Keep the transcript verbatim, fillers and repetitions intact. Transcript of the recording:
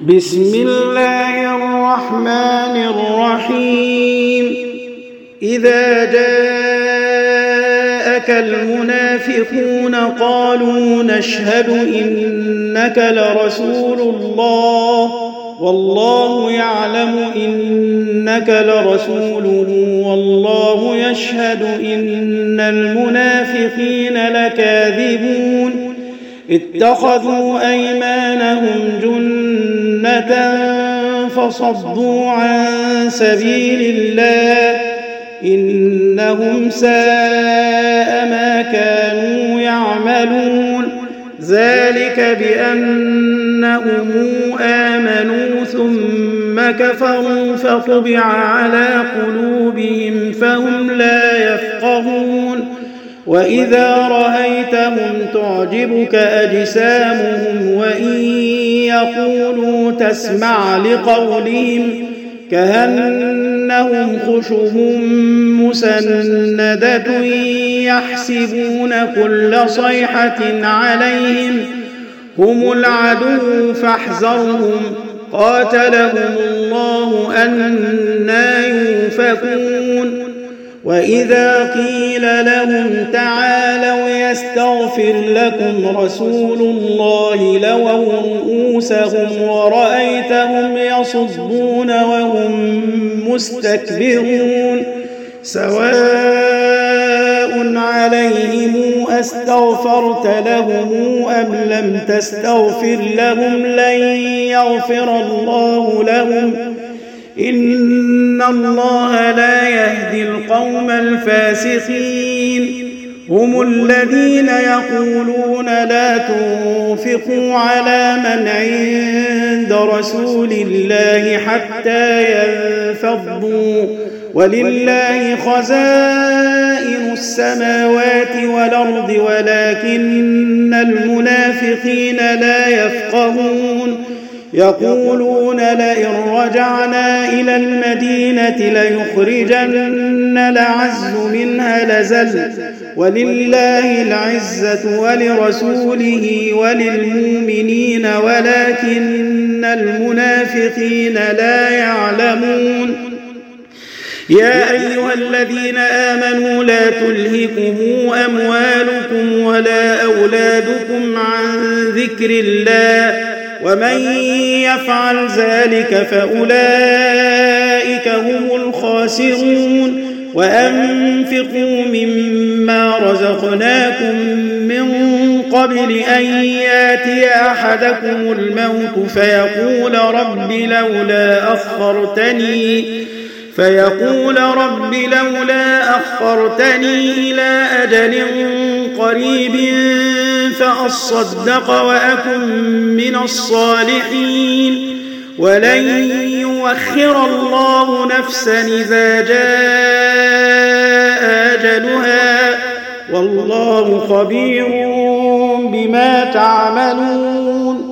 بسم الله الرحمن الرحيم إذا جاءك المنافقون قالوا نشهد إنك لرسول الله والله يعلم إنك لرسوله والله يشهد إن المنافقين لكاذبون اتخذوا أيمانهم جنة فصدوا عن سبيل الله إنهم ساء ما كانوا يعملون ذلك بأنهم آمنوا ثم كفروا فطبع على قلوبهم فهم لا يفقهون وإذا رأيتهم تعجبك أجسامهم وإن يقولوا تسمع لقولهم كأنهم خشب مسندة يحسبون كل صيحة عليهم هم العدو فاحذرهم قاتلهم الله أنى يؤفكون وإذا قيل لهم تعالوا يستغفر لكم رسول الله لووا رؤوسهم ورأيتهم يصدون وهم مستكبرون سواء عليهم أستغفرت لهم أم لم تستغفر لهم لن يغفر الله لهم إن الله لا يهدي القوم الفاسقين هم الذين يقولون لا تنفقوا على من عند رسول الله حتى ينفضوا ولله خزائن السماوات والأرض ولكن المنافقين لا يفقهون يقولون لئن رجعنا إلى المدينة ليخرجن الأعز منها لزل ولله العزة ولرسوله وللمؤمنين ولكن المنافقين لا يعلمون يا أيها الذين آمنوا لا تلهكم أموالكم ولا أولادكم عن ذكر الله ومن يفعل ذلك فأولئك هم الخاسرون وأنفقوا مما رزقناكم من قبل أن ياتي أحدكم الموت فيقول رب لولا أخرتني فيقول رب لولا أخرتني إلى أجل قريب فأصدق وأكن من الصالحين ولن يؤخر الله نفسا إذا جاء أجلها والله خبير بما تعملون